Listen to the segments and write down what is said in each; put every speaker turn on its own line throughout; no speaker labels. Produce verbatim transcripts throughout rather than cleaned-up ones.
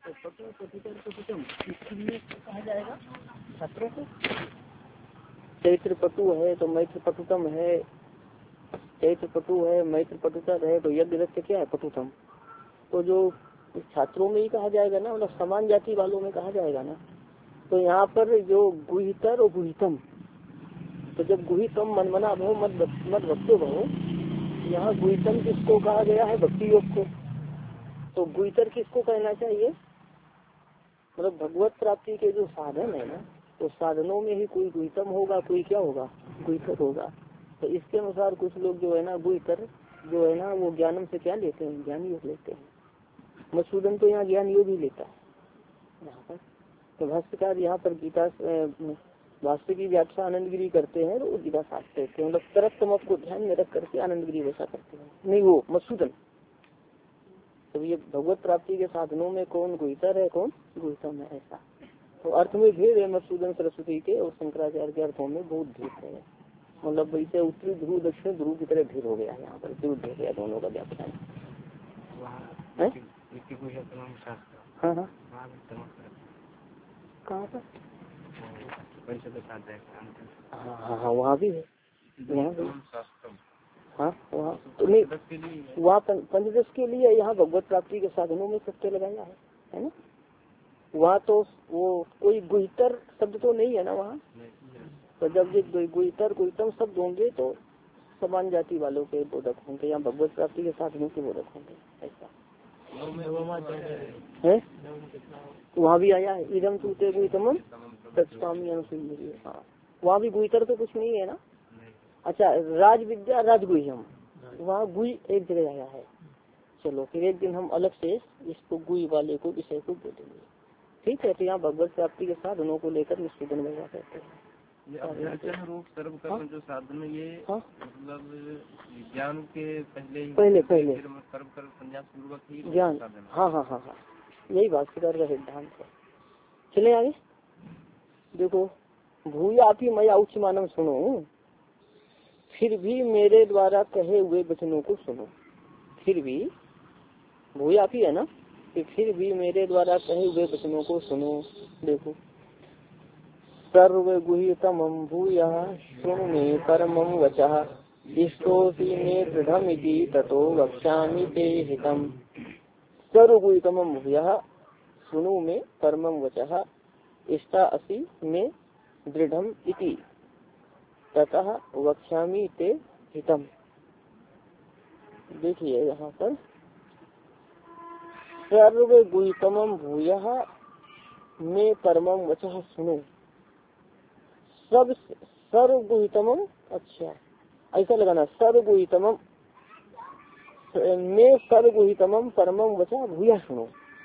तो पटु पटुतर पटुतम इसके लिए कहा जाएगा छात्रों को। चैत्र पटु है तो मैत्र पटुतम है, चैत्र पटु है मैत्र पटुतर है तो यज्ञ रक्त क्या है पटुतम। तो जो छात्रों में ही कहा जाएगा ना, मतलब समान जाति वालों में कहा जाएगा ना। तो यहाँ पर जो गुहितर और गुहितम, तो जब गुहितम मनमना भो मद मद भक्तो भो, यहाँ गुहितम किसको कहा गया है, भक्ति योग को। तो गुहितर किसको कहना चाहिए, मतलब भगवत प्राप्ति के जो साधन है ना, तो साधनों में ही कोई गुहितम होगा, कोई क्या होगा, गुहितर होगा। तो इसके अनुसार कुछ लोग जो है ना गुहितर जो है ना वो ज्ञानम से क्या लेते हैं, ज्ञान योग लेते हैं। मधुसूदन तो यहाँ ज्ञान योग ही लेता है यहाँ पर। तो भाष्यकार यहाँ पर गीता भाष्य की व्याख्या आनंदगिरी करते हैं, तो वो गीता साधते हैं, मतलब तरफ तमक को ध्यान में रख करके आनंदगिरी वैसा करते हैं, नहीं वो मधुसूदन। तो ये भगवत प्राप्ति के साधनों में कौन गुहितर है, कौन गुहितम है, ऐसा। तो अर्थ में भेद है मधुसूदन सरस्वती के और शंकराचार्य के अर्थों में बहुत भेद है। मतलब वैसे उत्तरी ध्रुव दक्षिण ध्रुव की तरह भेद हो गया यहाँ पर, विरुद्ध हो गया दोनों का व्याख्यान। हाँ हाँ कहाँ पर, हाँ हाँ हाँ वहाँ भी है, वहाँ भी हाँ वहाँ तो नहीं, वहाँ पंचदश के लिए यहाँ भगवत प्राप्ति के साधनों में सत्य लगाया है, है ना। वहाँ तो वो कोई गुहितर शब्द तो नहीं है ना वहाँ। तो जब ये गुहितर गुहितम शब्द होंगे तो समान जाति वालों के बोधक होंगे, यहाँ भगवत प्राप्ति के साधनों के बोधक होंगे, ऐसा है। वहाँ भी आया है इदम सूते गुहितम तत्स्वामी अनुसूय। हाँ वहाँ भी गुहितर तो कुछ नहीं है ना। अच्छा राज विद्या राजगुह्यम, वहाँ गुई एक जगह आया है। चलो फिर एक दिन हम अलग से इसको गुई वाले को विषय को बोलेंगे, ठीक है। तो यहाँ भगवत प्राप्ति के साधनों को लेकर निष्ठन में करते हैं।
रूप सर्व कर्म जो साधन ये मतलब ज्ञान के पहले ही
पहले पहले
सर्व कर्म संन्यास पूर्वक ही
ज्ञान। हाँ हाँ हाँ हाँ यही भाष्यकार का सिद्धांत है। चले आगे देखो, भूयापि मया उच्च मानम सुनो, फिर भी मेरे द्वारा कहे हुए वचनों को सुनो। फिर भी भूयापि है ना, कि फिर भी मेरे द्वारा कहे हुए वचनों को सुनो। देखो सर्व गुहितमं भूयः शृणु मे परमं वचः, इष्टोऽसि मे दृढमिति ततो वक्ष्यामि ते हितम्। सर्व गुहितमं भूयः शृणु मे परमं वचः, इष्टा असि मे दृढ़म इति ततः वक्ष्यामि ते हितम। देखिए यहाँ पर सर्व गुहितमं भूयः मे परमं वचः सुनो। सब सर्व गुहितमं, अच्छा ऐसा लगाना, सर्व गुहितमं मे सर्व गुहितमं परमं वचः भूयः सुनो।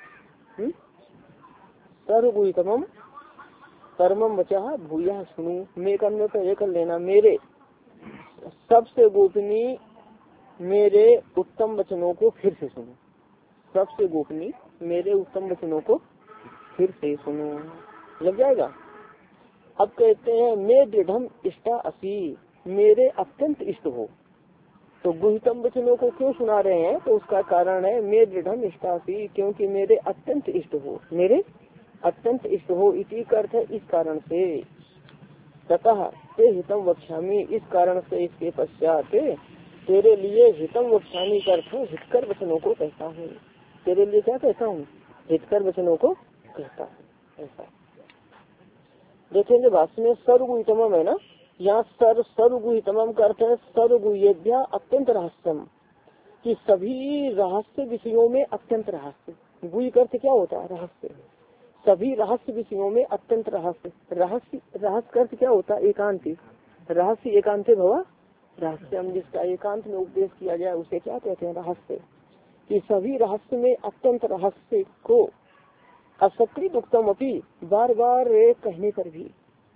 सर्व गुहितमं परमं वचः भूयः सुनो। मैं करने पर एक कर लेना, मेरे सबसे गोपनीय मेरे उत्तम वचनों को फिर से सुनो। सबसे गोपनीय मेरे उत्तम वचनों को फिर से सुनो, लग जाएगा। अब कहते हैं मैं दृढ़म इष्टा असि, मेरे अत्यंत इष्ट हो। तो गुहितम वचनों को क्यों सुना रहे हैं, तो उसका कारण है मैं दृढ़म इष्टा असि, क्योंकि मेरे अत्यंत इष्ट हो, मेरे अत्यंत इष्ट हो। इसी का अर्थ है इस कारण से। ततः ते हितम वक्ष्यामि, इस कारण से इसके पश्चात तेरे लिए हितम वक्ष्यामि का अर्थ हितकर वचनों को कहता हूँ। तेरे लिए क्या कहता हूँ, हितकर वचनों को कहता हूँ, ऐसा। देखेंगे भाष्य में सर्वगुहितमम है ना, यहाँ सर्व सर्वगुहितमम का अर्थ है सर्वगुह्येभ्यः अत्यंत रहस्यम, कि सभी रहस्य विषयों में अत्यंत रहस्य। गुहि का अर्थ क्या होता है, रहस्य। सभी रहस्य विषयों में अत्यंत रहस्य। रहस्य रहस्य का अर्थ क्या होता है, एकांति। रहस्य एकांते भवा रहस्यम, जिसका एकांत में उपदेश किया जाए उसे क्या कहते हैं, रहस्य। कि सभी रहस्य में अत्यंत रहस्य को असकृत उत्तम अपनी, बार बार कहने पर भी,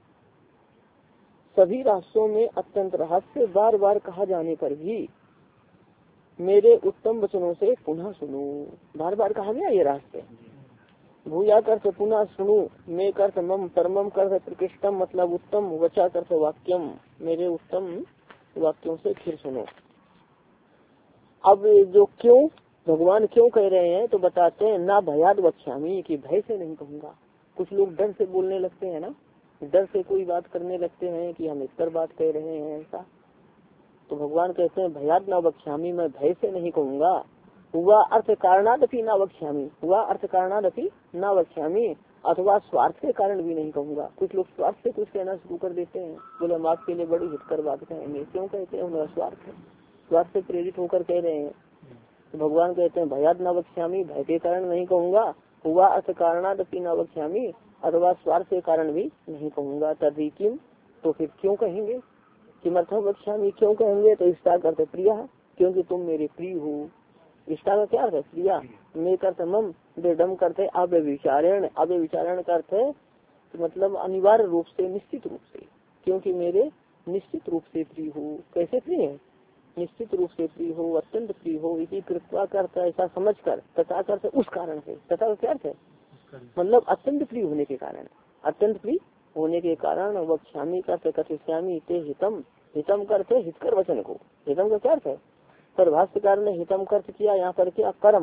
सभी रहस्यों में अत्यंत रहस्य बार बार कहा जाने पर भी मेरे उत्तम वचनों से पुनः सुनो। बार बार कहा गया ये रहस्य। भूया कर पुनः सुनो, मैं कर मम परमम कर प्रकृष्टम, मतलब उत्तम, वचा कर वाक्यम, मेरे उत्तम वाक्यों से फिर सुनो। अब जो क्यों भगवान क्यों कह रहे हैं तो बताते हैं, ना भयाद वक्ष्यामी, कि भय से नहीं कहूंगा। कुछ लोग डर से बोलने लगते हैं ना, डर से कोई बात करने लगते हैं कि हम इस पर बात कह रहे हैं ऐसा। तो भगवान कहते हैं भयाद ना वक्ष्यामी, मैं भय से नहीं कहूंगा। हुआ अर्थ कारणादपि ना वक्ष्यामी, हुआ अर्थ कारणादपि ना वक्ष्यामी, अथवा स्वार्थ के कारण भी नहीं कहूंगा। कुछ लोग स्वार्थ से कुछ कहना शुरू कर देते हैं, बोले हम आपके लिए बड़ी हितकर बात कहेंगे। क्यों कहते हैं? उनका स्वार्थ है, स्वार्थ से प्रेरित होकर कह रहे हैं। तो भगवान कहते हैं भयाद न वक्ष्यामी, भय के कारण नहीं कहूंगा। हुआ अर्थ कारणादपि न वक्ष्यामी, अथवा स्वार्थ के कारण भी नहीं कहूंगा। तभी किम, तो फिर क्यों कहेंगे? किमर्थम वक्ष्यामी, क्यों कहेंगे? तो इसका अर्थ प्रिया, क्योंकि तुम मेरे प्रिय हो। इसका का क्या अर्थ है? प्रिया। मैं करते मम, दृढ़ करते अव्यविचारण, अव्यविचारण का अर्थ है मतलब अनिवार्य रूप से, निश्चित रूप से, क्योंकि मेरे निश्चित रूप से प्रिय हो। कैसे प्रिय है? निश्चित रूप से प्रिय हो, अत्यंत प्रिय हो। इसी कृपा करता ऐसा समझ कर, तथा करते उस कारण से, तथा क्या अर्थ है? मतलब अत्यंत प्रिय होने के कारण, अत्यंत प्रिय होने के कारण। वक्ष्यामी करते कथिष्यामी ते हितम, हितम करते हितकर वचन को। हितम का क्या अर्थ है? पर भाष्यकार ने हितम कर्त किया यहाँ पर क्या? कर्म।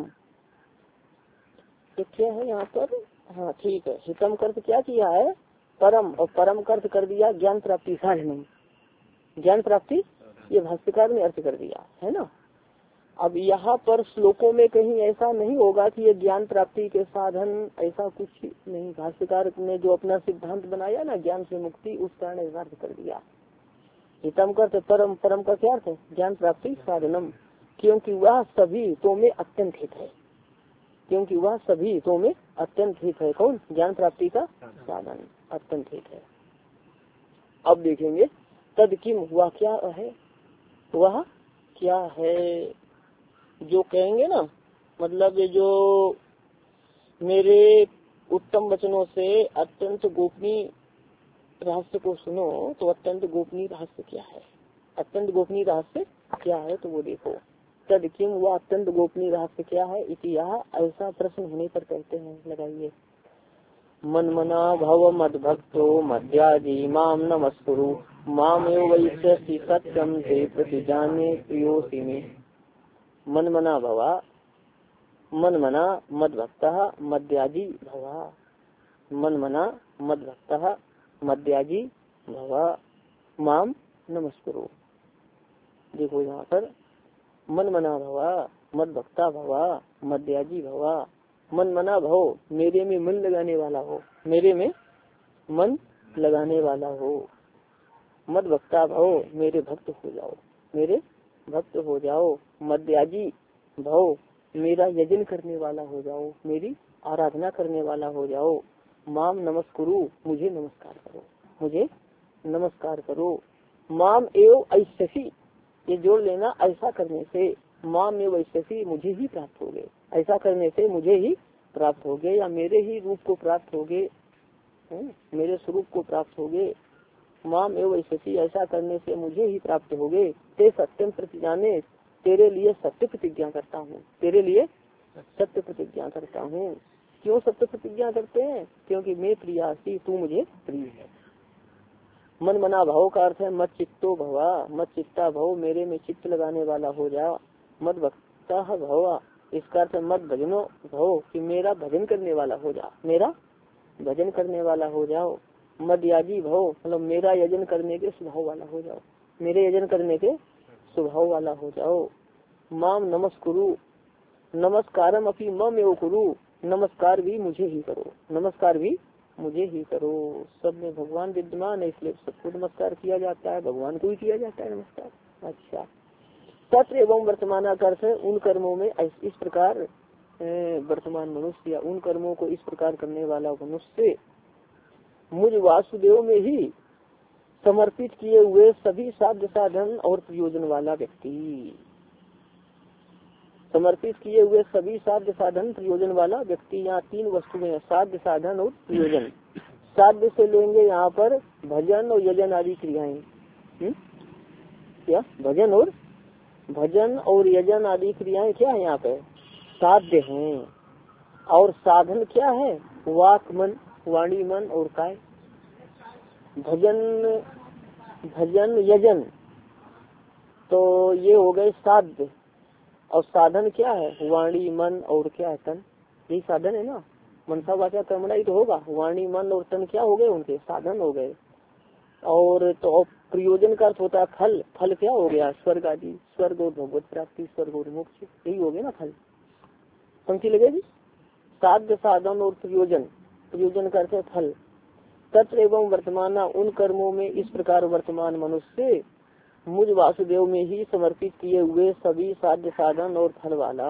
तो क्या है यहाँ पर? हाँ ठीक है, हितम कर्त क्या किया है? परम, और परम कर्त कर दिया ज्ञान प्राप्ति साधन, ज्ञान प्राप्ति, ये भाष्यकार ने अर्थ कर दिया है ना। अब यहाँ पर श्लोकों में कहीं ऐसा नहीं होगा कि ये ज्ञान प्राप्ति के साधन, ऐसा कुछ नहीं। भाष्यकार ने जो अपना सिद्धांत बनाया ना ज्ञान से मुक्ति, उस कारण अर्थ कर दिया। हितम करते परम, परम का क्या अर्थ है? ज्ञान प्राप्ति साधनम, क्योंकि वह सभी तो में अत्यंत हित है, क्योंकि वह सभी तो में अत्यंत हित है। कौन? ज्ञान प्राप्ति का साधन अत्यंत हित है। अब देखेंगे तद किम, वह क्या है? वह क्या है जो कहेंगे ना, मतलब जो मेरे उत्तम वचनों से अत्यंत गोपनीय रहस्य को सुनो, तो अत्यंत गोपनीय रहस्य क्या है? अत्यंत गोपनीय रहस्य क्या है? तो वो देखो, तद किम, वह अत्यंत गोपनीय रहस्य क्या है? इतिहा, ऐसा प्रश्न होने पर कहते हैं, लगाइए, मन मना भव मद भक्तो मध्याजी माम नमस्कुरु माम एव वैश्यसि सत्यम ते प्रतिजाने प्रियोसि मे। मन मना भवा, मन मना मद भक्तः मध्याजी भवा, मन मना मद भक्तः मध्याजी भवा माम नमस्कुरु। देखो यहाँ पर मन मना भवा, मद भक्ता भवा, मध्याजी भवा। मन मना भव, मेरे में मन लगाने वाला हो, मेरे में मन लगाने वाला हो। मद भक्ता भव, मेरे भक्त हो जाओ, मेरे भक्त हो जाओ। मध्याजी भव, मेरा यजन करने वाला हो जाओ, मेरी आराधना करने वाला हो जाओ। माम नमस्कुरु, मुझे नमस्कार करो, मुझे नमस्कार करो। माम एव ऐश्यसी, ये जोड़ लेना, ऐसा करने से, माम एव ऐश्यसी, मुझे ही प्राप्त हो गए, ऐसा करने से मुझे ही प्राप्त हो गए, या मेरे ही रूप को प्राप्त हो गए, मेरे स्वरूप को प्राप्त हो गए। माम एव ऐश्यसी, ऐसा करने से मुझे ही प्राप्त हो गए। ते सत्यम प्रतिजाने, तेरे लिए सत्य प्रतिज्ञा करता हूँ, तेरे लिए सत्य प्रतिज्ञा करता हूँ। क्यों सत्य प्रतिज्ञा करते हैं? क्योंकि मैं प्रियासी, तू मुझे प्रिय है। मन मना भाव का अर्थ है मत चित्तो भवा, मत चित्ता भव, मेरे में चित्त लगाने वाला हो जा। मत भक्ता भवा, इसका अर्थ मत भजनो भव, कि मेरा भजन करने वाला हो जा, मेरा भजन करने वाला हो जाओ। मद याजी भव, मतलब मेरा यजन करने के स्वभाव वाला हो जाओ, मेरे यजन करने के स्वभाव वाला हो जाओ। माम नमस्कुरु, नमस्कारम अपनी मम एव कुरु, नमस्कार भी मुझे ही करो, नमस्कार भी मुझे ही करो। सब में भगवान विद्यमान है, इसलिए सबको नमस्कार किया जाता है, भगवान को ही किया जाता है नमस्कार। अच्छा, तत्र एवं वर्तमान का अर्थ है उन कर्मों में, इस प्रकार वर्तमान मनुष्य या उन कर्मों को इस प्रकार करने वाला मनुष्य मुझ वासुदेव में ही समर्पित किए हुए सभी साध्य साधन और प्रयोजन वाला व्यक्ति, समर्पित किए हुए सभी साध्य साधन प्रयोजन वाला व्यक्ति। यहाँ तीन वस्तुएं, साध्य साधन और प्रयोजन। साध्य से लेंगे यहाँ पर भजन और यजन आदि क्रियाएं, क्या भजन और भजन और यजन आदि क्रियाएं क्या है यहाँ पे? साध्य हैं। और साधन क्या है? वाक मन, वाणी मन और काय। भजन भजन यजन तो ये हो गए साध्य, और साधन क्या है? वाणी मन और क्या है? तन। यही साधन है ना। मनसा वाचा कर्मणा ही तो होगा। वाणी मन और तन क्या हो गए? उनके साधन हो गए। और तो प्रयोजन का अर्थ होता है फल। फल क्या हो गया? स्वर्ग आदि, स्वर्ग और भगवत प्राप्ति, स्वर्ग और मोक्ष, यही हो गया ना फल। पंक्ति लगेगी। साध्य साधन और प्रयोजन, प्रयोजन का अर्थ है फल। तत्र एवं वर्तमान, उन कर्मों में इस प्रकार वर्तमान मनुष्य मुझ वासुदेव में ही समर्पित किए हुए सभी साध्य साधन और फल वाला।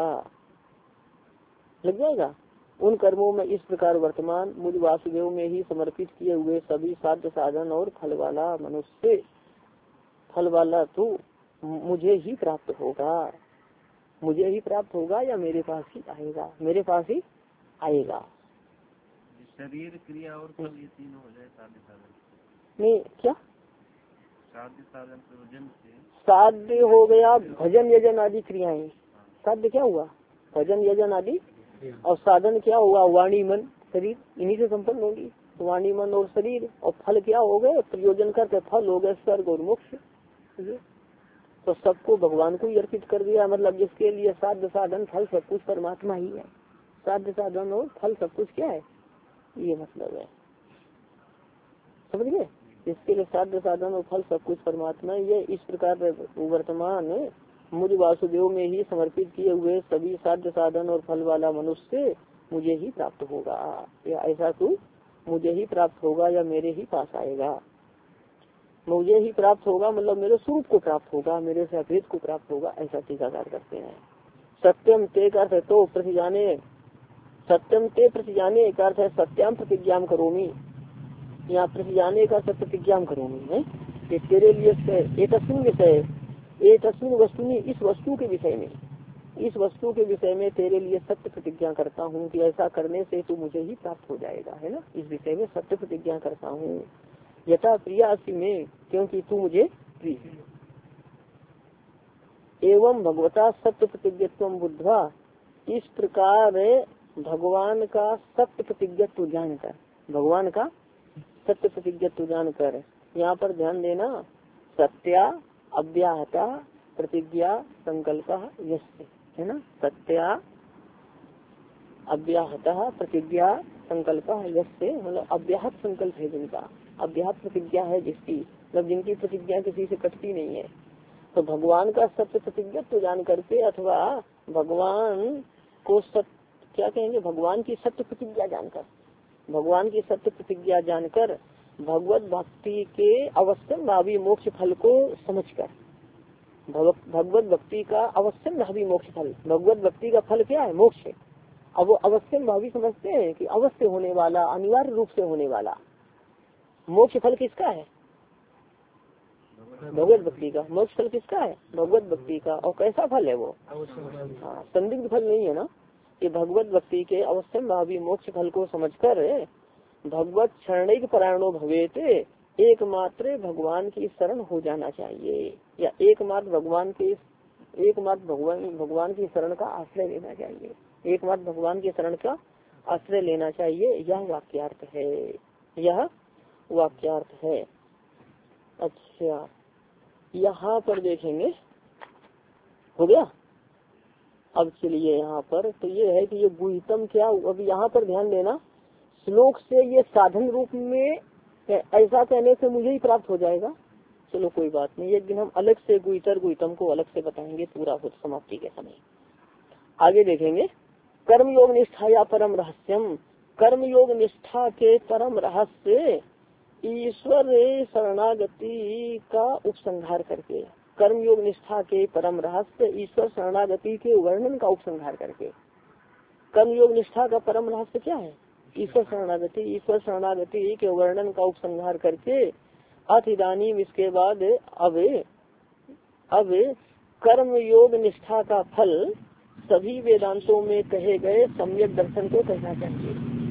लग जाएगा। उन कर्मों में इस प्रकार वर्तमान मुझ वासुदेव में ही समर्पित किए हुए सभी साध्य साधन और फल वाला मनुष्य, फल वाला तो मुझे ही प्राप्त होगा। मुझे ही प्राप्त होगा या मेरे पास ही आएगा? मेरे पास ही आएगा।
शरीर क्रिया और फल ये तीनों हो जाए साध्य साधन।
नहीं क्या?
साध्य साधन प्रयोजन से
साध्य हो गया भजन यजन आदि क्रियाएं। साध्य क्या हुआ? भजन यजन आदि। और साधन क्या हुआ? वाणी मन शरीर, इन्हीं से संपन्न होगी। वाणी मन और शरीर। और फल क्या हो गए? प्रयोजन करके फल हो गए स्वर्ग और मोक्ष। तो सबको भगवान को ही अर्पित कर दिया। मतलब जिसके लिए साध्य साधन फल सब कुछ परमात्मा ही है। साध्य साधन और फल सब कुछ क्या है? ये मतलब है, समझ गए। जिसके लिए साध्य साधन और फल सब कुछ परमात्मा ये इस प्रकार वर्तमान मुझ वासुदेव में ही समर्पित किए हुए सभी साध्य साधन और फल वाला मनुष्य मुझे ही प्राप्त होगा। या ऐसा तू मुझे ही प्राप्त होगा या मेरे ही पास आएगा। मुझे ही प्राप्त होगा मतलब मेरे स्वरूप को प्राप्त होगा, मेरे से अभेद को प्राप्त होगा, ऐसा टीकाकार करते हैं। सत्यम ते का अर्थ है तो प्रतिजाने, सत्यम ते प्रतिजाने का अर्थ है सत्याम प्रतिज्ञा करोमी। यहाँ प्रतिजाने का अर्थ प्रतिज्ञा करोमी है कि तेरे लिए एक विषय, एक वस्तु इस वस्तु के विषय में, इस वस्तु के विषय में तेरे लिए सत्य प्रतिज्ञा करता हूँ कि ऐसा करने से तू मुझे ही प्राप्त हो जाएगा, है ना। इस विषय में सत्य प्रतिज्ञा करता हूँ। यथा प्रिया अस्मि में, क्योंकि तू मुझे प्रिय है। एवं भगवता सत्य प्रतिज्ञत्व बुद्धवा, इस प्रकार भगवान का सत्य प्रतिज्ञत्व जानकर, भगवान का सत्य प्रतिज्ञत्व जानकर, यहाँ पर ध्यान देना, सत्या अव्याहता प्रतिज्ञा संकल्प यस्य, है ना। सत्या अव्याहता प्रतिज्ञा संकल्प यस्य, मतलब अव्याहत संकल्प है जिनका, अव्याहत प्रतिज्ञा है जिसकी, मतलब जिनकी प्रतिज्ञा किसी से कटती नहीं है। तो भगवान का सत्य प्रतिज्ञा तो जान करके अथवा भगवान को सत्य क्या कहेंगे, भगवान की सत्य प्रतिज्ञा जानकर, भगवान की सत्य प्रतिज्ञा जानकर भगवत भक्ति के अवश्यम भावी मोक्ष फल को समझकर, भगवत भक्ति का अवश्यम भावी मोक्ष फल, भगवत भक्ति का फल क्या है? मोक्ष है। अब वो अवश्यम भावी समझते हैं कि अवश्य होने वाला, अनिवार्य रूप से होने वाला मोक्ष फल किसका है? भगवत भक्ति का। मोक्ष फल किसका है? भगवत भक्ति का। और कैसा फल है वो? हाँ, संदिग्ध फल नहीं है ना। कि भगवत भक्ति के अवश्यम भावी मोक्ष फल को समझकर भगवत शरणिक परायणो भवेत, एकमात्र भगवान की शरण हो जाना चाहिए, या एकमात्र भगवान के एकमात्र भगवान भगवान की शरण का आश्रय लेना चाहिए, एकमात्र भगवान की शरण का आश्रय लेना चाहिए। यह वाक्यार्थ है, यह वाक्यार्थ है। अच्छा, यहाँ पर देखेंगे, हो गया। अब चलिए यहाँ पर तो ये है कि ये गुहितम क्या, अब यहाँ पर ध्यान देना, श्लोक से ये साधन रूप में ऐसा कहने से मुझे ही प्राप्त हो जाएगा। चलो कोई बात नहीं, एक दिन हम अलग से गुहितर गुहितम को अलग से बताएंगे पूरा हो समाप्ति के समय। आगे देखेंगे, कर्म योग निष्ठा या परम रहस्यम, कर्म योग निष्ठा के परम रहस्य ईश्वर शरणागति का उपसंहार करके, कर्म योग निष्ठा के परम रहस्य ईश्वर शरणागति के वर्णन का उपसंहार करके। कर्म योग निष्ठा का परम रहस्य क्या है? ईश्वर शरणागति, ईश्वर शरणागति के वर्णन का उपसंहार करके अथ इदानीम, इसके बाद अब अब कर्म योग निष्ठा का फल सभी वेदांतों में कहे गए सम्यक दर्शन को कहना चाहिए।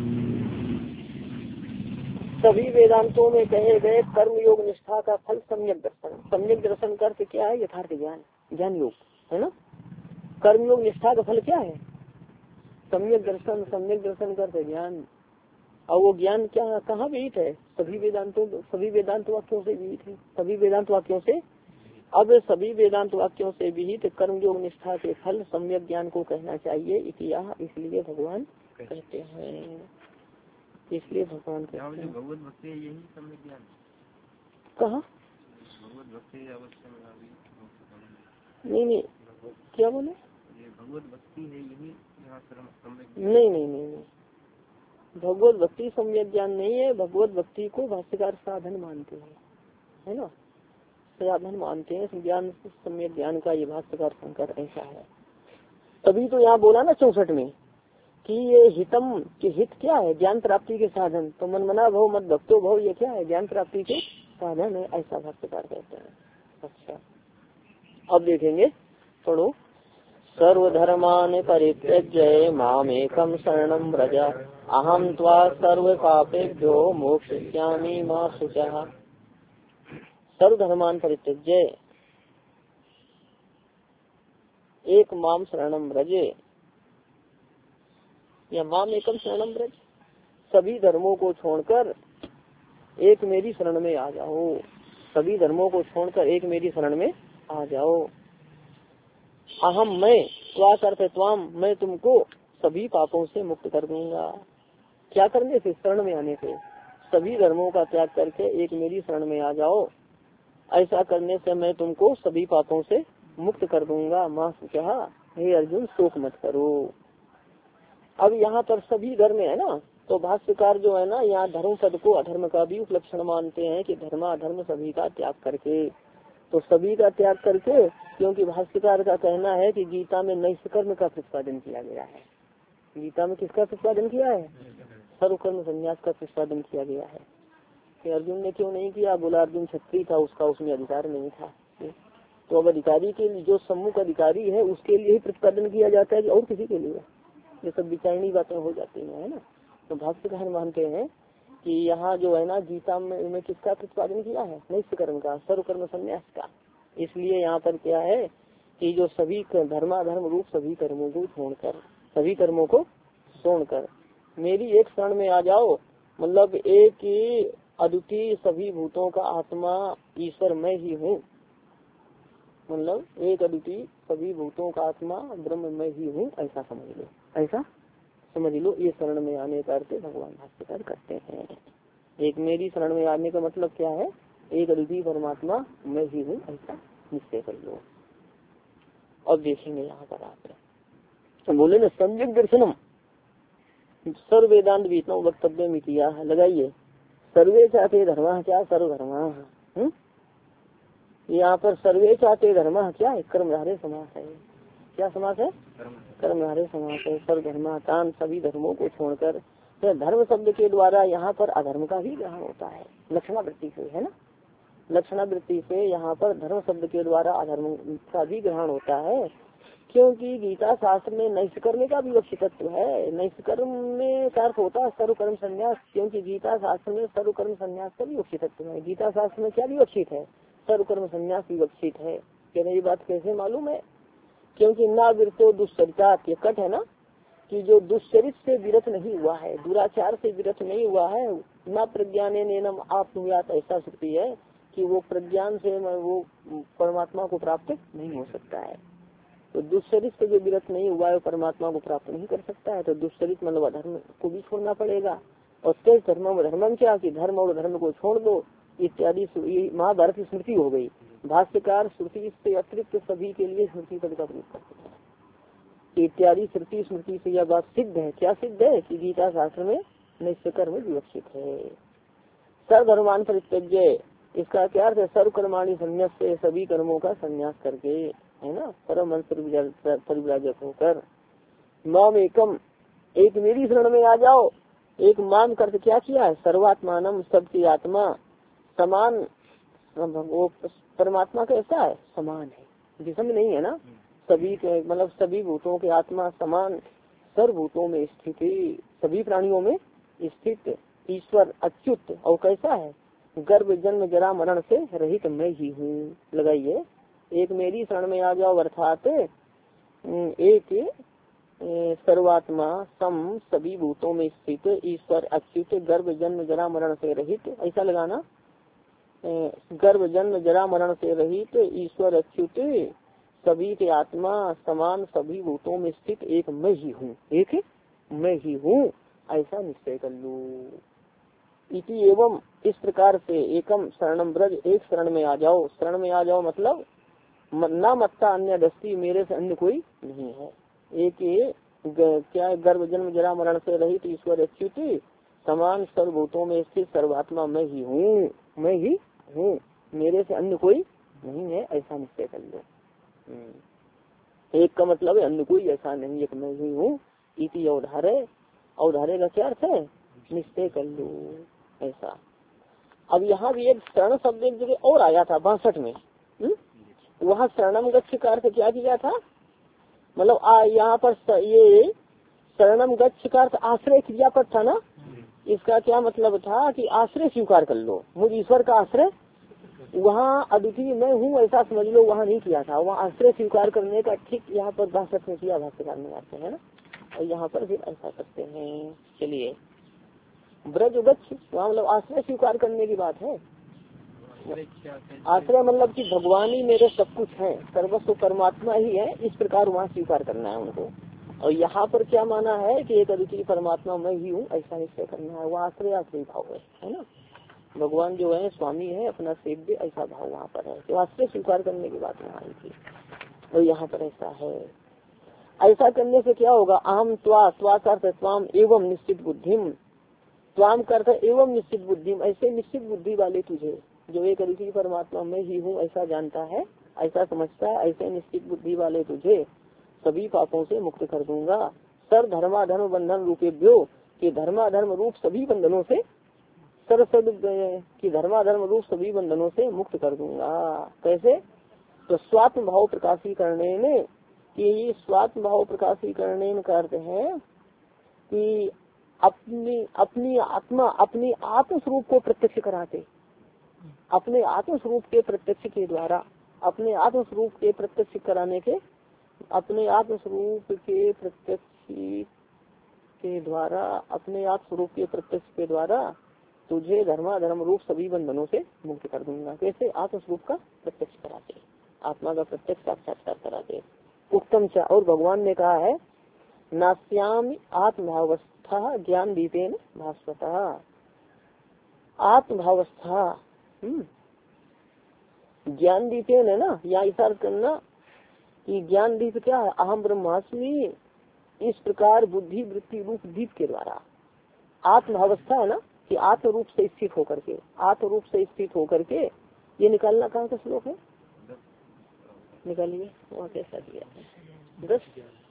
सभी वेदांतों में कहे गए कर्म योग निष्ठा का फल सम्यक दर्शन। सम्यक दर्शन का अर्थ क्या है? यथार्थ ज्ञान, ज्ञान योग, है ना। कर्म योग निष्ठा का फल क्या है? सम्यक दर्शन। सम्यक दर्शन का अर्थ ज्ञान। और वो ज्ञान क्या कहाँ विहित है? सभी वेदांतों, सभी वेदांत वाक्यों से विहित है। सभी वेदांत वाक्यों से अब सभी वेदांत वाक्यों से विहित कर्मयोग निष्ठा के फल सम्यक ज्ञान को कहना चाहिए, इतिहास इसलिए भगवान कहते हैं, इसलिए भगवान कहते हैं।
भगवत भक्ति यही सम्यक ज्ञान
कहा
भगवत भक्ति अवश्य
नहीं नहीं क्या बोले,
ये भगवत भक्ति है यही यहाँ सम्यक
नहीं नहीं नहीं नहीं भगवत भक्ति सम्यक ज्ञान नहीं है। भगवत भक्ति को भाष्यकार साधन मानते हैं, है ना, साधन मानते हैं ज्ञान सम्यक ज्ञान का, ये भाष्यकार शंकर ऐसा है। तभी तो यहाँ बोला ना चौसठ में कि ये हितम कि हित क्या है, ज्ञान प्राप्ति के साधन, तो मन मना भव मत भक्तो भव, ये क्या है, ज्ञान प्राप्ति के साधन है, ऐसा भाष्यकार कहते हैं। अच्छा अब देखेंगे, पढ़ो। सर्वधर्मान् परित्यज्य मामेकं शरणं व्रज अहं त्वा सर्व पापेभ्यो मोक्षयिष्यामि मा शुचः। सर्वधर्मान् परित्यज्य एक माम शरणं व्रज, या माम एकम शरणं व्रज, सभी धर्मों को छोड़कर एक मेरी शरण में आ जाओ, सभी धर्मों को छोड़कर एक मेरी शरण में आ जाओ। अहम मैं, त्वा करते त्वाम, मैं तुमको सभी पापों से मुक्त कर दूंगा। क्या करने से, शरण में आने से, सभी धर्मों का त्याग करके एक मेरी शरण में आ जाओ, ऐसा करने से मैं तुमको सभी पापों से मुक्त कर दूंगा। माँ से कहा, हे अर्जुन शोक मत करो। अब यहाँ पर सभी धर्म है ना, तो भाष्यकार जो है ना यहाँ धर्म पद को अधर्म का भी उपलक्षण मानते हैं कि धर्म अधर्म सभी का त्याग करके, तो सभी का त्याग करके, क्योंकि भाष्यकार का कहना है कि गीता में नैष्कर्म का प्रतिपादन किया गया है। गीता में किसका प्रतिपादन किया है, सर्वकर्म संन्यास का प्रतिपादन किया गया है। कि अर्जुन ने क्यों नहीं किया, बोला अर्जुन क्षत्रिय था, उसका उसमें अधिकार नहीं था। तो अब अधिकारी के लिए, जो सम्मुख अधिकारी है उसके लिए ही प्रतिपादन किया जाता है कि और किसी के लिए, ये सब विचारणी बातें हो जाती है, है ना। तो भाष्यकार मानते हैं कि यहाँ जो है ना गीता में, में किसका प्रतिपादन किया है, नैष्कर्म का, सर्वकर्म संन्यास का। इसलिए यहाँ पर क्या है कि जो सभी धर्माधर्म रूप सभी कर्मों को छोड़कर, सभी कर्मों को छोड़कर मेरी एक शरण में आ जाओ, मतलब एक ही अद्वितीय सभी भूतों का आत्मा ईश्वर मैं ही हूँ, मतलब एक अद्वितीय सभी भूतों का आत्मा ब्रह्म मैं ही हूँ, ऐसा समझ लो, ऐसा समझ लो। ये शरण में आने का अर्थ भगवान भाष्यकार करते हैं। एक मेरी शरण में आने का मतलब क्या है, एक अद्वितीय परमात्मा मैं ही हूँ, ऐसा निश्चय कर लो। अब देखेंगे यहाँ पर आप तो बोले ना सम्यक दर्शनम सर्व वेदांत वीतम वक्तव्य मितिया, लगाइए सर्वे चाहते धर्म क्या, सर्वधर्म। यहाँ पर सर्वे चाहते धर्म क्या है, कर्मधारय समास है। क्या समास है, कर्मधारय समास है। सर्वधर्म तान, सभी धर्मों को छोड़कर, तो धर्म शब्द के द्वारा यहाँ पर अधर्म का भी ग्रहण होता है, लक्षणावृत्ति से, है ना। लक्षणावृत्ति से यहाँ पर धर्म शब्द के द्वारा अधर्म का भी ग्रहण होता है, क्योंकि गीता शास्त्र में नैष्कर्म का भी विवक्षितत्व है। नैष्कर्म में का अर्थ होता है सर्वकर्म संन्यास, क्योंकि गीता शास्त्र में सर्वकर्म संन्यास का भी विवक्षितत्व है। गीता शास्त्र में क्या विवक्षित है, सर्वकर्म संन्यास विवक्षित है। क्या ये बात कैसे मालूम है, क्योंकि ना विरतो दुष्चरिता, ये कट है ना, कि जो दुष्चरित से विरत नहीं हुआ है, दुराचार से विरत नहीं हुआ है, न प्रज्ञाने नेनम आपनुयात, ऐसा श्रुति है कि वो प्रज्ञान से वो परमात्मा को प्राप्त नहीं हो सकता है। तो दुष्चरित से जो विरत नहीं हुआ है परमात्मा को प्राप्त नहीं कर सकता है। तो दुष्चरित मतलब धर्म को भी छोड़ना पड़ेगा। और तेज धर्म धर्मम क्या, कि धर्म और धर्म को छोड़ दो इत्यादि महाभारत की स्मृति हो गई। भाष्यकार श्रुति से अतिरिक्त सभी के लिए स्मृति पद का प्रयोग करते हैं। इत्यादि श्रुति स्मृति से यह बात सिद्ध है। क्या सिद्ध है, कि गीता शास्त्र में नैष्कर्म विवक्षित है। सर्वधर्मान परित्यज्य, इसका क्या अर्थ है, सर्वकर्माणि संन्यास से, सभी कर्मों का संन्यास करके, है ना, परम हंस परिव्राजक होकर। माम एकम, एक मेरी शरण में आ जाओ। एक माम करके क्या किया है, सर्वात्मानम, सबकी आत्मा समान, वो परमात्मा कैसा है, समान है, जिसम नहीं है ना, सभी के मतलब सभी भूतों के आत्मा समान, सर्वभूतों में स्थित, सभी प्राणियों में स्थित ईश्वर अच्युत, और कैसा है, गर्भ जन्म जरा मरण से रहित मैं ही हूँ। लगाइए एक मेरी शरण में आ जाओ, अर्थात एक सर्वात्मा सम, सभी भूतों में स्थित ईश्वर अच्युत, गर्भ जन्म जरा मरण से रहित, ऐसा लगाना। गर्भ जन्म जरा मरण से रहित ईश्वर अच्युत सभी के आत्मा समान सभी भूतों में स्थित एक मैं ही हूँ, एक मैं ही हूँ, ऐसा निश्चय कर लो। इति एवं इस प्रकार से एकम शरणम ब्रज, एक शरण में आ जाओ। शरण में आ जाओ मतलब न मत्ता अन्य दस्ती, मेरे से अन्य कोई नहीं है। एक क्या गर्भ जन्म जरा मरण से रहित ईश्वर अच्युत समान सर्वभूतों में स्थित सर्वात्मा मैं ही हूँ, मैं ही हूँ, मेरे से अन्य कोई नहीं है, ऐसा निश्चय कर लो। एक का मतलब है अन्य कोई ऐसा नहीं, एक मैं ही हूँ। इति अवधारे, अवधारे का क्या अर्थ है? निश्चय कर लो ऐसा। अब यहाँ भी एक शरण शब्द एक जगह और आया था बासठ में, वहाँ शरणम गच्छ का अर्थ क्या किया था? मतलब यहाँ पर ये शरणम गच्छ का अर्थ आश्रय क्रियापद था ना। इसका क्या मतलब था कि आश्रय स्वीकार कर लो, मुझ ईश्वर का आश्रय। वहाँ अद्वितीय मैं हूँ ऐसा समझ लो, वहाँ नहीं किया था। वहाँ आश्रय स्वीकार करने का ठीक यहाँ पर बासठ में किया, भाष्यकार में आते हैं ना, और यहाँ पर फिर ऐसा करते हैं। चलिए ब्रज गच्छ, वहाँ मतलब आश्रय स्वीकार करने की बात है। आश्रय मतलब कि भगवान ही मेरे सब कुछ है, सर्वस्व परमात्मा ही है, इस प्रकार वहाँ स्वीकार करना है उनको। और यहाँ पर क्या माना है कि एक अद्वितीय परमात्मा मैं ही हूँ, ऐसा निश्चय करना है। वो आश्रय आश्रय भाव है, है ना। भगवान जो है स्वामी है, अपना सेव्य, ऐसा भाव वहाँ पर है। तो आश्रय स्वीकार करने की बात वहाँ आई थी, और यहाँ पर ऐसा है। ऐसा करने से क्या होगा? अहम त्वा, त्वा करते त्वाम एवं निश्चित बुद्धिम, त्वाम करते एवं निश्चित बुद्धिम, ऐसे निश्चित बुद्धि वाले तुझे, जो एक अद्वितीय परमात्मा मैं ही हूँ ऐसा जानता है, ऐसा समझता है, ऐसे निश्चित बुद्धि वाले तुझे सभी पापों से मुक्त कर दूंगा। सर धर्माधर्म बंधन रूपेभ्यो, कि धर्माधर्म रूप सभी बंधनों से, सर सद की धर्माधर्म रूप सभी बंधनों से मुक्त कर दूंगा। कैसे? तो स्वात्म भाव प्रकाशी करने में, कि स्वात्म भाव प्रकाशी करने में का अर्थ है कि अपनी अपनी आत्मा अपनी आत्म स्वरूप को प्रत्यक्ष कराते, अपने आत्म स्वरूप के प्रत्यक्ष के द्वारा, अपने आत्म स्वरूप के प्रत्यक्ष कराने के, अपने आत्म स्वरूप के प्रत्यक्ष के द्वारा, अपने आत्म स्वरूप के प्रत्यक्ष के द्वारा तुझे धर्माधर्म रूप सभी बंधनों से मुक्त कर दूंगा। कैसे? आत्म स्वरूप का प्रत्यक्ष कराते, आत्मा का प्रत्यक्ष साक्षात्कार कराते। उत्तम चा, और भगवान ने कहा है नास्याम आत्मभावस्था ज्ञान दीपेन भास्वता। आत्मभावस्था ज्ञान दीपेन है ना, या इशार करना कि ज्ञान दीप क्या है? अहम ब्रह्मास्मि, इस प्रकार बुद्धि वृत्ति रूप दीप के द्वारा। आत्मभावस्था है ना, कि आत्म रूप से स्थित होकर के, आत्म रूप से स्थित होकर के, ये निकालना कहाँ का श्लोक है? निकालिए, वहाँ कैसा दिया है? दस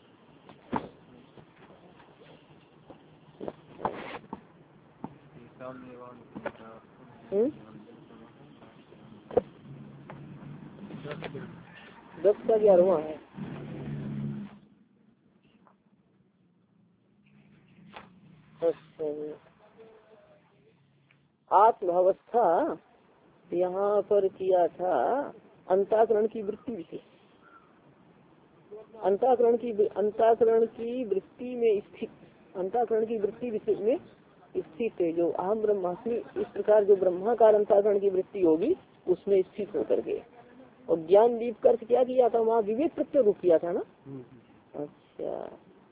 दस का ग्यारहवां है। आत्मावस्था यहाँ पर किया था अंतःकरण की वृत्ति विषय, अंतःकरण की अंतःकरण की वृत्ति में स्थित, अंतःकरण की वृत्ति विषय में स्थित है जो अहम ब्रह्मास्मि, इस प्रकार जो ब्रह्माकार अंतःकरण की वृत्ति होगी उसमें स्थित होकर के। और ज्ञान दीप कर क्या किया था? वहाँ विवेक प्रत्यय रूप किया था ना। अच्छा,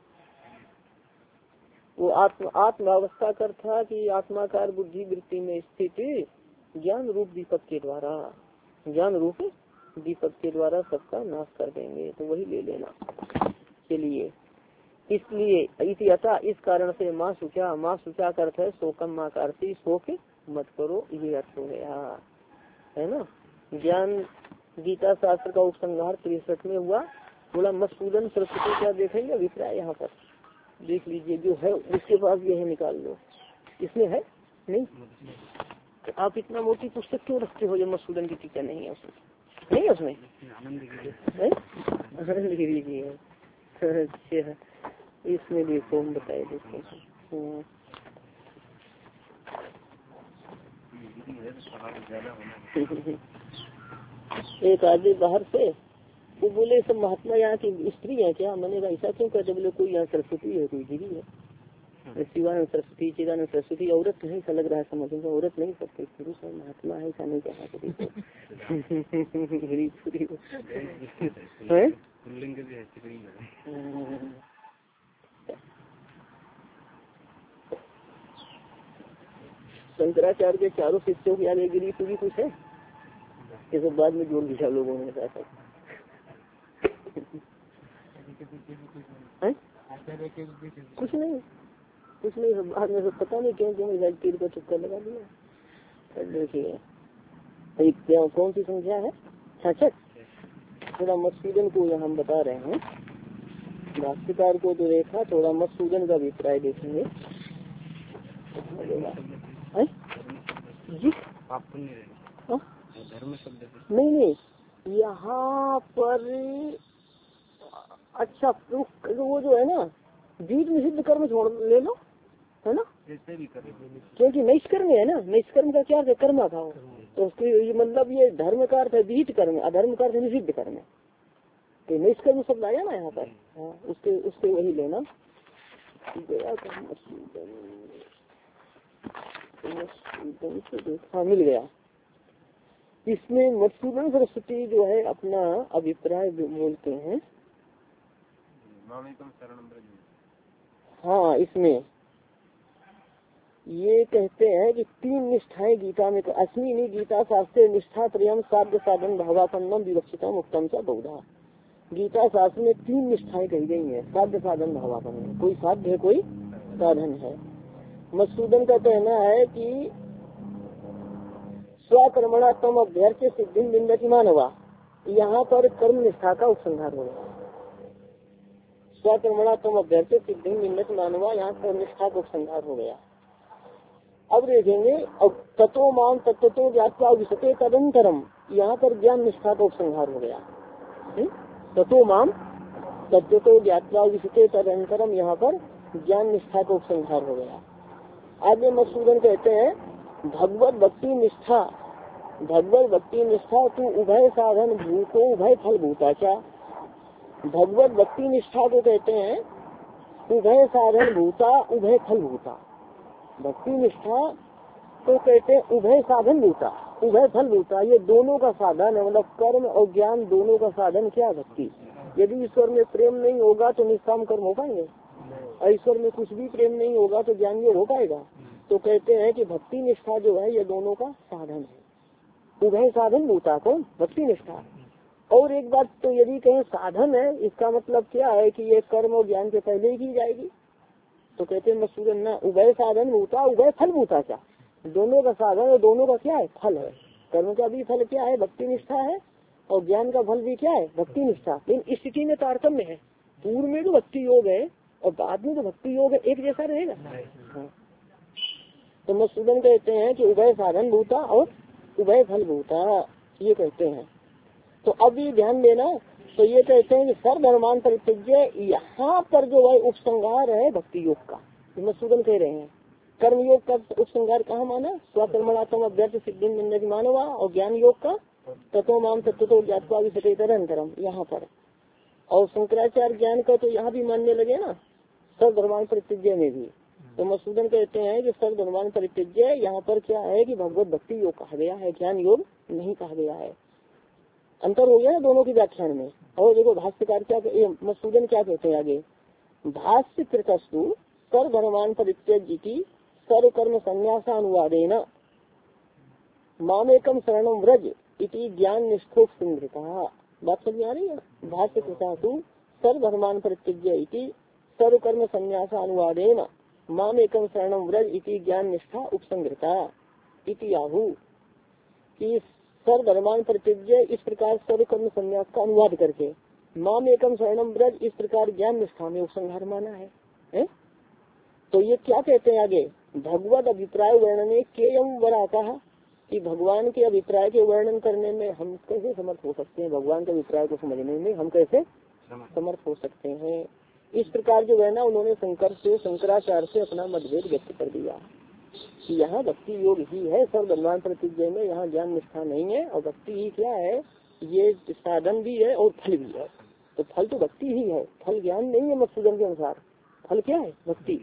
वो आत्म आत्मावस्था कर था कि आत्माकार बुद्धि वृत्ति में स्थित ज्ञान रूप दीपक के द्वारा, ज्ञान रूप दीपक के द्वारा सबका नाश कर देंगे। तो वही ले लेना। चलिए, इसलिए इति अतः, इस कारण से माँ सुचा, माँ सुचा का अर्थ है शोकम माँ कार्ती, शोक मत करो, ये अर्थ हो गया है ना। ज्ञान गीता शास्त्र का उपसंहार तिरसठ में हुआ। बोला मधुसूदन सरस्वती क्या देखेंगे अभिप्राय? यहाँ पर देख लीजिए, जो है उसके पास ये है, निकाल लो। इसमें है नहीं? तो आप इतना मोटी पुस्तक क्यों रखते हो जो मधुसूदन की टीका नहीं है उसमें? नहीं है उसमें? आनंद गिरी की है। अच्छा, इसमें देखो, हम बताए देखो। एक आदमी बाहर से वो बोले सब महात्मा यहाँ की स्त्री है क्या? मैंने कहा ऐसा क्यों कहते? बोले कोई यहाँ सरस्वती है, कोई गिरी है। शिवानंद सरस्वती चिदानंद सरस्वती औरत नहीं सा लग रहा है, समझ में औरत नहीं सकते, पुरुष है महात्मा है, ऐसा नहीं कहा कभी शंकराचार्य के चारों शिष्यों की आगे गिरी पूरी कुछ है, ये सब बाद में जोड़ दिया लोगों ने ऐसा। कुछ नहीं कुछ नहीं सब बाद में सब पता नहीं क्यों क्यों इधर तीर को चुपकर लगा दिया। देखिए एक कौन सी संख्या है, छठ। थोड़ा मधुसूदन को यहाँ हम बता रहे हैं, भाष्यकार को तो देखा, थोड़ा मधुसूदन का अभिप्राय देखेंगे। जी धर्म शब्द नहीं नहीं यहाँ पर अच्छा वो जो है ना बीज निषिद्ध कर्म छोड़ ले लो, है ना, जैसे भी कर्म, क्योंकि नैष्कर्म है ना, नैष्कर्म का क्या है, कर्म था, तो उसके ये मतलब ये धर्म का अर्थ है विहित कर्म, अधर्म का अर्थ निषिद्ध कर्म है, तो नैष्कर्म शब्द आया ना यहाँ पर। हाँ उसके उसके वही लेना गया, हाँ मिल गया। इसमें मधुसूदन सरस्वती जो है अपना अभिप्राय बोलते हैं। हाँ इसमें ये कहते हैं कि तीन निष्ठाएं गीता में, अस्मी नहीं गीता शास्त्र निष्ठा प्रियम साध्य साधन भावापन्नम विवक्षिता मुक्तम सा बहुधा। गीता शास्त्र में तीन निष्ठाएं कही गई हैं, साध्य साधन भावापन्न, कोई साध्य है कोई साधन है। मधुसूदन का कहना है कि स्वकर्मणा तम अभ्यर्थ सिद्धि बिंदति मानवा, यहाँ पर कर्म निष्ठा का उपसंहार हो गया। स्वकर्मणा तम अभ्यर्थ सिद्धि बिंदति मानवा, यहाँ कर्म निष्ठा का उपसंहार हो गया। अब देखेंगे अब तत्व मान तत्व ज्ञात्वा विशते तदंतरम, यहाँ पर ज्ञान निष्ठा का उपसंहार हो गया। तत्व मान तत्व ज्ञात्वा विशते तदंतरम, यहाँ पर ज्ञान निष्ठा का उपसंहार हो गया। आगे मधुसूदन कहते हैं भगवत भक्ति निष्ठा, भगवत भक्ति निष्ठा तू उभय साधन भूतो उभय फल भूता क्या। भगवत भक्ति निष्ठा को कहते हैं उभय साधन भूता उभय फल भूता। भक्ति निष्ठा को कहते हैं उभय साधन भूता उभय फल भूता, ये दोनों का साधन है, मतलब कर्म और ज्ञान दोनों का साधन क्या भक्ति। यदि ईश्वर में प्रेम नहीं होगा तो निष्काम कर्म हो पाएंगे, और ईश्वर में कुछ भी प्रेम नहीं होगा तो ज्ञान योग हो पाएगा। तो कहते हैं कि भक्ति निष्ठा जो है ये दोनों का साधन है, उभय साधन भूता को भक्ति निष्ठा। और एक बात तो यदि कहीं साधन है, इसका मतलब क्या है कि ये कर्म और ज्ञान के पहले ही की जाएगी। तो कहते हैं मधुसूदन ना उभय साधन भूता उभय फल भूता क्या, दोनों का साधन और दोनों का क्या है फल है। कर्म का भी फल क्या है भक्ति निष्ठा है, और ज्ञान का फल भी क्या है भक्ति निष्ठा। लेकिन स्थिति में तारतम्य है, पूर्व में तो भक्ति योग है और बाद में तो भक्ति योग है, एक जैसा रहेगा। हाँ। तो मधुसूदन कहते हैं कि उभय साधन भूता और उभय फल भूता ये कहते हैं। तो अब ये ध्यान देना, तो ये कहते हैं कि सर्वधर्मान परित्यज्य, यहाँ पर जो है उपसंहार है भक्ति योग का। मधुसूदन कह रहे हैं कर्म योग का उपसंहार कहाँ माना, स्वकर्मणात्म अभ्यर्थ सिद्धि बिंदति मानवा, और ज्ञान योग का तत्व माम तत्व ज्ञात्वा विशतेतरंतरम यहाँ पर। और शंकराचार्य ज्ञान का तो यहाँ भी मानने लगे ना सर्वधर्मान परित्यज्य में भी। तो मधुसूदन कहते हैं कि सर्वधर्मान परित्यज्य यहाँ पर क्या है कि भगवत भक्ति योग कहा गया है, ज्ञान योग नहीं कहा गया है। अंतर हो गया ना दोनों की व्याख्यान में। और देखो भाष्यकार क्या मधुसूदन क्या कहते हैं आगे, भाष्य कृतस्तु सर्वधर्मान परित्यज्य की सर्व कर्म संन्यासानुवादेन मामेकम शरणम व्रज इति ज्ञान निष्ठोक संग्रता। बात समझ आ रही है। भाष्य कृतस्तु सर्वधर्मान परित्यज्य इति सर्व कर्म संन्यासानुवादेन मामेकम शरणम व्रज इति ज्ञान निष्ठा उपसंग्रता इति आहु कि सर्वधर्मान परित्यज्य इस प्रकार सर्व कर्म संन्यास का अनुवाद करके माम एकम शरणम व्रज इस प्रकार ज्ञान निष्ठा में उपसंहार माना है, है? तो ये क्या कहते हैं आगे, भगवत अभिप्राय वर्णने केयम वरा कहा कि भगवान के अभिप्राय के वर्णन करने में हम कैसे समर्थ हो सकते हैं, भगवान के अभिप्राय को समझने में हम कैसे समर्थ हो सकते हैं। इस प्रकार जो है ना उन्होंने शंकर से शंकराचार्य से अपना मतभेद व्यक्त कर दिया कि यहाँ भक्ति योग ही है सर्वधर्मान प्रतिज्ञा में, यहाँ ज्ञान निष्ठा नहीं है। और भक्ति ही क्या है, ये साधन भी है और फल भी है। तो फल तो भक्ति ही है, फल ज्ञान नहीं है। मधुसूदन के अनुसार फल क्या है भक्ति।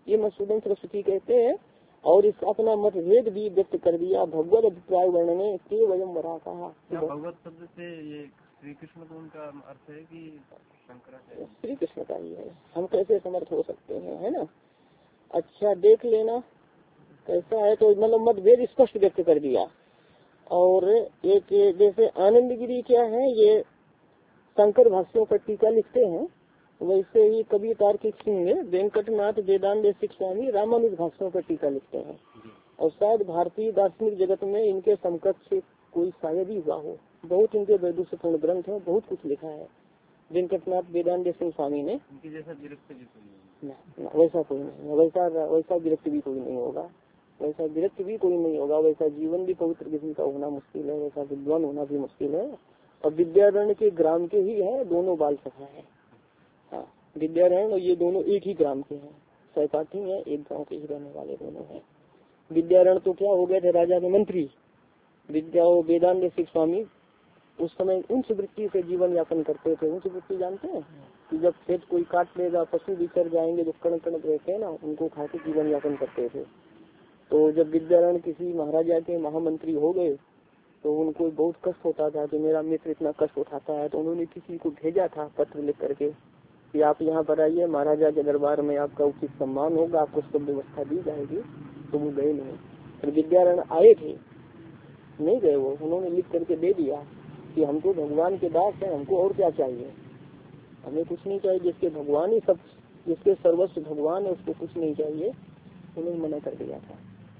ये मधुसूदन सरस्वती कहते हैं। और इसका अपना मतभेद भी व्यक्त कर दिया। भगवत अभिप्राय वर्णने के वयम वरा कहा।
भगवत शब्द से ये श्री कृष्ण तो उनका अर्थ है कि शंकराचार्य?
श्री कृष्ण का ही है, हम कैसे समर्थ हो सकते हैं, है ना। अच्छा देख लेना कैसा है। तो मतलब मतभेद स्पष्ट व्यक्त कर दिया। और एक जैसे आनंद गिरी क्या है, ये शंकर भाष्यों पर टीका लिखते हैं, वैसे ही कवि तार्किक सिंह वेंकटनाथ वेदांत देशिक स्वामी रामानुज भाष्यों पर टीका लिखते हैं। और शायद भारतीय दार्शनिक जगत में इनके समकक्ष कोई शायद ही हुआ हो। बहुत इनके वैदुष्यपूर्ण ग्रंथ है, बहुत कुछ लिखा है वेंकटनाथ वेदांत देशिक स्वामी ने।
उनके जैसा विरक्त भी कोई
नहीं, वैसा कोई नहीं, वैसा वैसा विरक्त भी कोई नहीं होगा, वैसा विरक्त भी कोई नहीं होगा, वैसा जीवन भी पवित्र किसी का होना मुश्किल है, वैसा विद्वान होना भी मुश्किल है। और विद्यारण्य के ग्राम के ही है, दोनों बाल सखा है। हाँ, विद्यारण्य और ये दोनों एक ही ग्राम के हैं, सहपाठी है, एक गांव के ही रहने वाले दोनों हैं। विद्यारण्य तो क्या हो गए थे, राजा के मंत्री। विद्या वेदांत देशिक स्वामी उस समय उच्च वृत्ति से जीवन यापन करते थे। उच्च वृत्ति जानते हैं कि जब खेत कोई काट लेगा, पशु बिछड़ जाएंगे, जो कण कण रहते हैं ना, उनको खा के जीवन यापन करते थे। तो जब विद्यारण्य किसी महाराजा के महामंत्री हो गए तो उनको बहुत कष्ट होता था कि मेरा मित्र इतना कष्ट उठाता है। तो उन्होंने किसी को भेजा था पत्र लिख करके कि आप यहाँ पर आइए, महाराजा के दरबार में आपका उचित सम्मान होगा, आपको सब व्यवस्था दी जाएगी। तो वो गए नहीं। फिर विद्यारण्य आए थे, नहीं गए वो, उन्होंने लिख करके दे दिया कि हम तो भगवान के दास हैं, हमको और क्या चाहिए, हमें कुछ नहीं चाहिए। जिसके भगवान ही सब, जिसके सर्वस्व भगवान है उसको कुछ नहीं चाहिए। उन्होंने मना कर दिया था,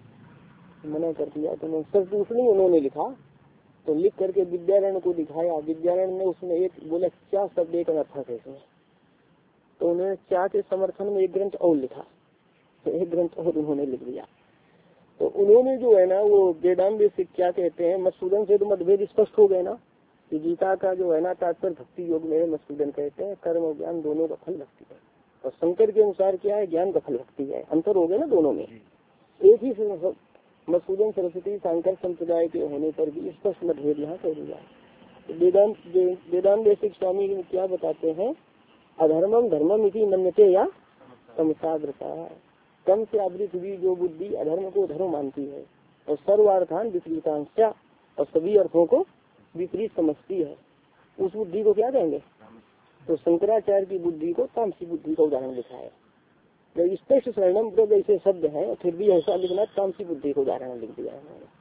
मना कर दिया। तो सब दूसरी उन्होंने लिखा, तो लिख करके विद्यारण्य को दिखाया। विद्यारण्य ने उसमें एक बोला क्या शब्द एक अनर्था है इसमें। तो उन्होंने क्या के समर्थन में एक ग्रंथ और लिखा, तो एक ग्रंथ और उन्होंने लिख दिया। तो उन्होंने जो है ना वो वेदांत देशिक क्या कहते हैं, मधुसूदन से तो मतभेद स्पष्ट हो गए ना कि गीता का जो है ना तात्पर्य भक्ति योग में मधुसूदन कहते हैं कर्म और ज्ञान दोनों का फल भक्ति है। और शंकर के अनुसार क्या है, ज्ञान का फल भक्ति है। अंतर हो गया ना दोनों में। एक ही मधुसूदन सरस्वती शंकर संप्रदाय के होने पर भी स्पष्ट मतभेद यहाँ कर दिया। वेदांत वेदांत देशिक स्वामी क्या बताते हैं, अधर्मम धर्मम इति मन्यते या समसाग्रता। कम से आवृत हुई जो बुद्धि अधर्म को धर्म मानती है और सर्वार्थान विपरीतांश, और सभी अर्थों को विपरीत समझती है, उस बुद्धि को क्या कहेंगे। तो शंकराचार्य की बुद्धि को तामसी बुद्धि का उदाहरण लिखा है। जब स्पष्ट शरणम प्रद ऐसे शब्द है फिर भी ऐसा लिखना तामसी बुद्धि का उदाहरण लिख दिया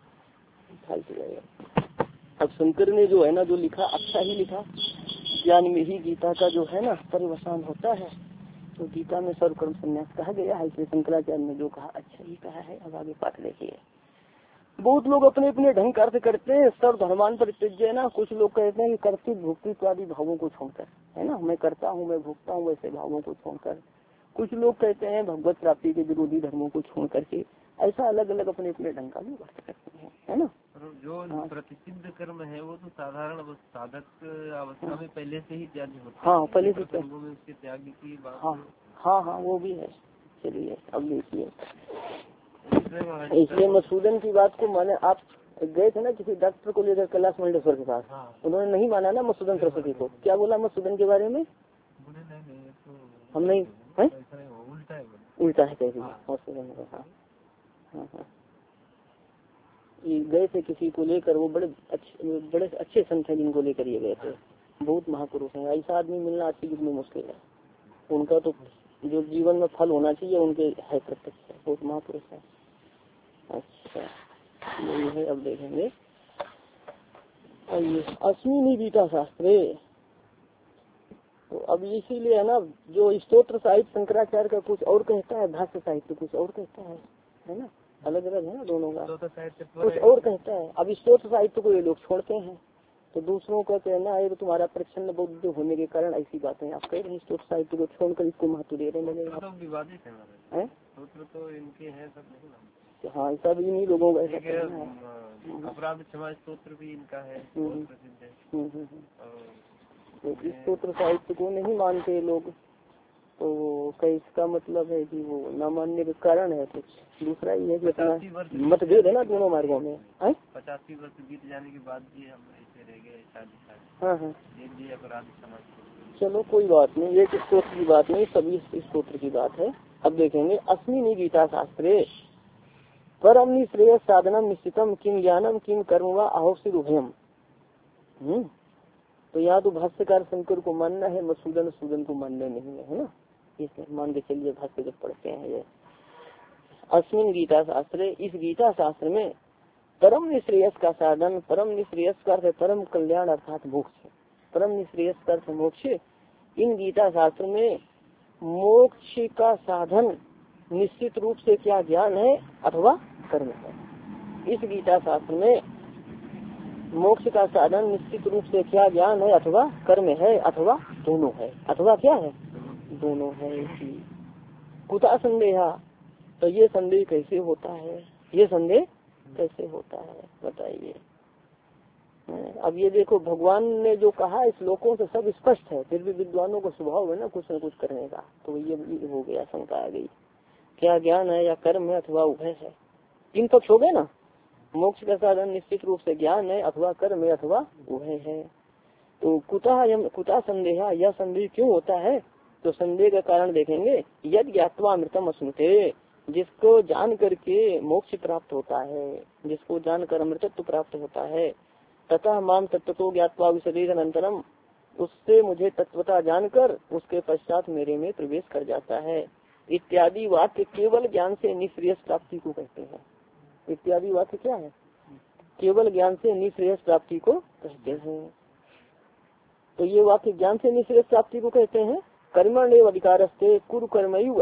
है। अब शंकर ने जो है ना जो लिखा अच्छा ही लिखा। ज्ञान में ही गीता का जो है ना परिवसान होता है। तो गीता में सर्वकर्म संन्यास कहा गया है, इसलिए शंकराचार्य ने जो कहा अच्छा ही कहा है। अब आगे पाठ देखिए। बहुत लोग अपने अपने ढंग का अर्थ करते हैं। सर्व धर्मान परित्यज्य ना, कुछ लोग कहते हैं कि कर्तृत्व भुक्ति आदि भावों को छोड़कर, है ना, मैं करता हूँ मैं भुगता हूँ वैसे भावों को छोड़कर। कुछ लोग कहते हैं भगवत प्राप्ति के विरोधी धर्मों को छोड़ करके। ऐसा अलग अलग अपने अपने ढंग का लोग अर्थ करते हैं, है ना।
जो हाँ। प्रतिसिद्ध कर्म है वो तो साधारण साधक अवस्था में पहले से ही त्याग होता है।
हाँ पहले से
उसके त्याग की बात।
हाँ हाँ हाँ वो भी है। चलिए अब देखिए, इसलिए मधुसूदन की बात को माने। आप गए थे ना किसी डॉक्टर को लेकर कैलाश मंडेश्वर के पास, हाँ। उन्होंने नहीं माना ना मधुसूदन सरस्वती को। क्या बोला मधुसूदन के बारे में, हम नहीं है, उल्टा है, उल्टा है कह दिया मधुसूदन ने। हाँ हाँ हाँ गए थे किसी को लेकर, वो बड़े अच्छे बड़े अच्छे संत हैं जिनको लेकर ये गए थे, बहुत महापुरुष हैं। ऐसा आदमी मिलना आज की युग में मुश्किल है। उनका तो जो जीवन में फल होना चाहिए उनके है प्रत्यक्ष, बहुत महापुरुष है। अच्छा यही है, अब देखेंगे। अश्विनी गीता शास्त्रे, तो अब इसीलिए है ना जो स्तोत्र साहित्य शंकराचार्य का कुछ और कहता है, भाष्य साहित्य कुछ और कहता है, है ना, अलग अलग है ना दोनों का, कुछ और कहता है। अब स्तोत्र साहित्य को ये लोग छोड़ते हैं, तो दूसरों का कहना है तो तुम्हारा प्रच्छन्न बौद्ध होने के कारण ऐसी बातें आप कह रहे हैं। स्तोत्र साहित्य को छोड़कर इसको महत्व दे रहे हैं।
तो विवादित है, तो इनके हैं सब।
हाँ सब इन्हीं लोगों का
अपराध क्षमा स्तोत्र भी इनका है,
प्रसिद्ध है। तो इस स्तोत्र साहित्य को नहीं मानते लोग, तो क्या इसका मतलब है कि वो न मानने के कारण है कुछ दूसरा ही है कि अपना मतभेद है ना दोनों मार्गों में।
पचासी वर्ष बीत जाने के बाद भी हम ऐसे रह गए शादी।
हाँ हाँ
अपराध क्षमा।
चलो कोई बात नहीं, एक स्तोत्र की बात नहीं, सभी स्तोत्र की बात है। अब देखेंगे अस्मिन् गीता शास्त्रे परम निश्रेय साधनम निश्चितम किम ज्ञानम किम कर्म व अहोसिर उभयम। हम्म तो यहाँ तो भाष्यकार शंकर को मानना है, मसूदन सूदन को मानना नहीं है, है ना। इसलिए मान के चलिए भाष्य जब पढ़ते हैं ये अस्मिन् गीता शास्त्र, इस गीता शास्त्र में परम निश्रेयस का साधन, परम निश्रेयस का अर्थ परम कल्याण अर्थात मोक्ष, परम निश्रेयस का अर्थ मोक्ष। इन गीता शास्त्र में मोक्ष का साधन निश्चित रूप से क्या ज्ञान है अथवा कर्म है। इस गीता शास्त्र में मोक्ष का साधन निश्चित रूप से क्या ज्ञान है अथवा कर्म है, अथवा दोनों है, अथवा क्या है दोनों है। कुता संदेहा, तो ये संदेह कैसे होता है, ये संदेह कैसे होता है बताइए। अब ये देखो भगवान ने जो कहा इस श्लोकों से सब स्पष्ट है, फिर भी विद्वानों को स्वभाव है ना कुछ न कुछ करने का, तो ये हो गया शंका आ गई, क्या ज्ञान है या कर्म है अथवा उभय है। तीन पक्ष हो गए ना, मोक्ष का साधन निश्चित रूप से ज्ञान है अथवा कर्म है अथवा उभय है। तो कुता कुता संदेह, यह संदेह क्यों होता है, तो संदेह का कारण देखेंगे। यद ज्ञात्वा अमृतम अश्नुते, जिसको जान करके मोक्ष प्राप्त होता है, जिसको जानकर अमृतत्व प्राप्त होता है। तथा माम तत्व ज्ञात्वा विशदीर अनंतरम, उससे मुझे तत्वता जानकर उसके पश्चात मेरे में प्रवेश कर जाता है। इत्यादि वाक्य केवल ज्ञान से निश्रेयस प्राप्ति को कहते हैं। इत्यादि वाक्य क्या है, केवल ज्ञान से निश्रेयस प्राप्ति को कहते हैं। तो ये वाक्य ज्ञान से निश्रेयस प्राप्ति को कहते हैं। कर्मण्येव अधिकारस्ते कुरु कर्मैव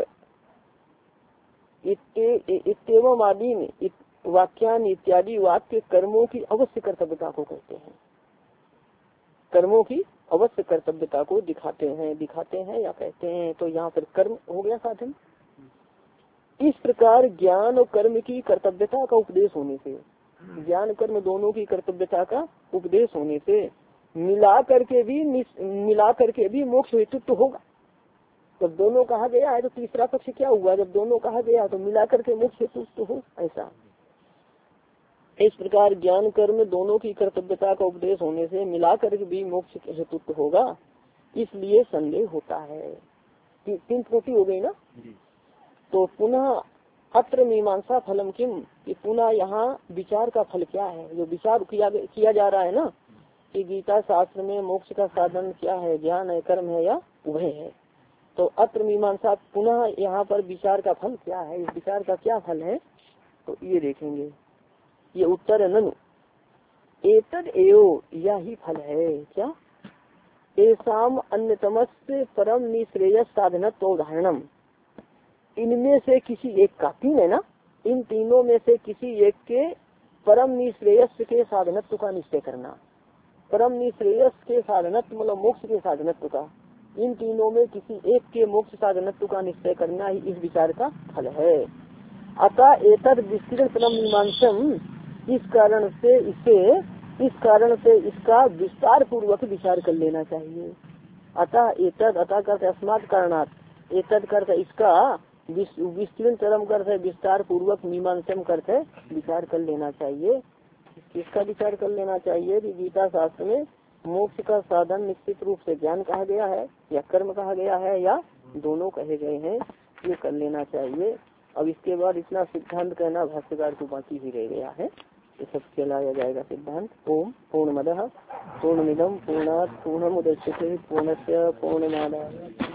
इत्येवम् आदि में वाक्यान इत्यादि वाक्य कर्मों की अवश्य कर्तव्यता को कहते हैं, कर्मों की अवश्य कर्तव्यता को दिखाते हैं, दिखाते हैं या कहते हैं। तो यहाँ पर कर्म हो गया साधन। इस प्रकार ज्ञान और कर्म की कर्तव्यता का उपदेश होने से, ज्ञान कर्म दोनों की कर्तव्यता का उपदेश होने से मिला करके भी मिला करके भी मोक्ष हेतुत्व होगा। जब दोनों कहा गया है तो तीसरा पक्ष क्या हुआ, जब दोनों कहा गया तो मिला करके मोक्ष हेतुत्व हो, ऐसा। इस प्रकार ज्ञान कर्म दोनों की कर्तव्यता का उपदेश होने से मिला करके भी मोक्ष हेतुत्व होगा, इसलिए संदेह होता है। ती, तीन त्रुटि हो गई ना। तो पुनः अत्र मीमांसा फलम किम, कि पुनः यहाँ विचार का फल क्या है। जो विचार किया किया जा रहा है ना कि गीता शास्त्र में मोक्ष का साधन क्या है, ज्ञान है, कर्म है या उभय है। तो अत्र मीमांसा, पुनः यहाँ पर विचार का फल क्या है, इस विचार का क्या फल है, तो ये देखेंगे। ये उत्तर है ननु एतद एव, यही फल है क्या, एसाम अन्यतमस्य परम निश्रेयस साधनत्व उदाहरणम, इनमें से किसी एक का, तीन है ना, इन तीनों में से किसी एक के परम निश्रेयस के साधनत्व का निश्चय करना। परम निश्रेयस के साधनत्व मतलब मोक्ष के साधनत्व का, इन तीनों में किसी एक के मोक्ष साधनत्व का निश्चय करना ही इस विचार का फल है। अतः एतद विस्तृत परम मीमांसम, इस कारण से इसे इस कारण से इसका विस्तार पूर्वक विचार कर लेना चाहिए। अतः एतद, अतः करते अस्मात् कारणात्, एतद करते इसका, विस्तृत तरम करते विस्तार पूर्वक, मीमांसम करते विचार कर लेना चाहिए। किसका विचार कर लेना चाहिए कि गीता शास्त्र में मोक्ष का साधन निश्चित रूप से ज्ञान कहा गया है या कर्म कहा गया है या दोनों कहे गए हैं, ये कर लेना चाहिए। अब इसके बाद इतना सिद्धांत कहना भाष्यकार को बाकी ही रह गया है, ये सब चलाया जाएगा सिद्धांत। ओम पूर्णमदः पूर्णमिदं पूर्णात् पूर्णमुदच्यते पूर्णस्य पूर्णमादाय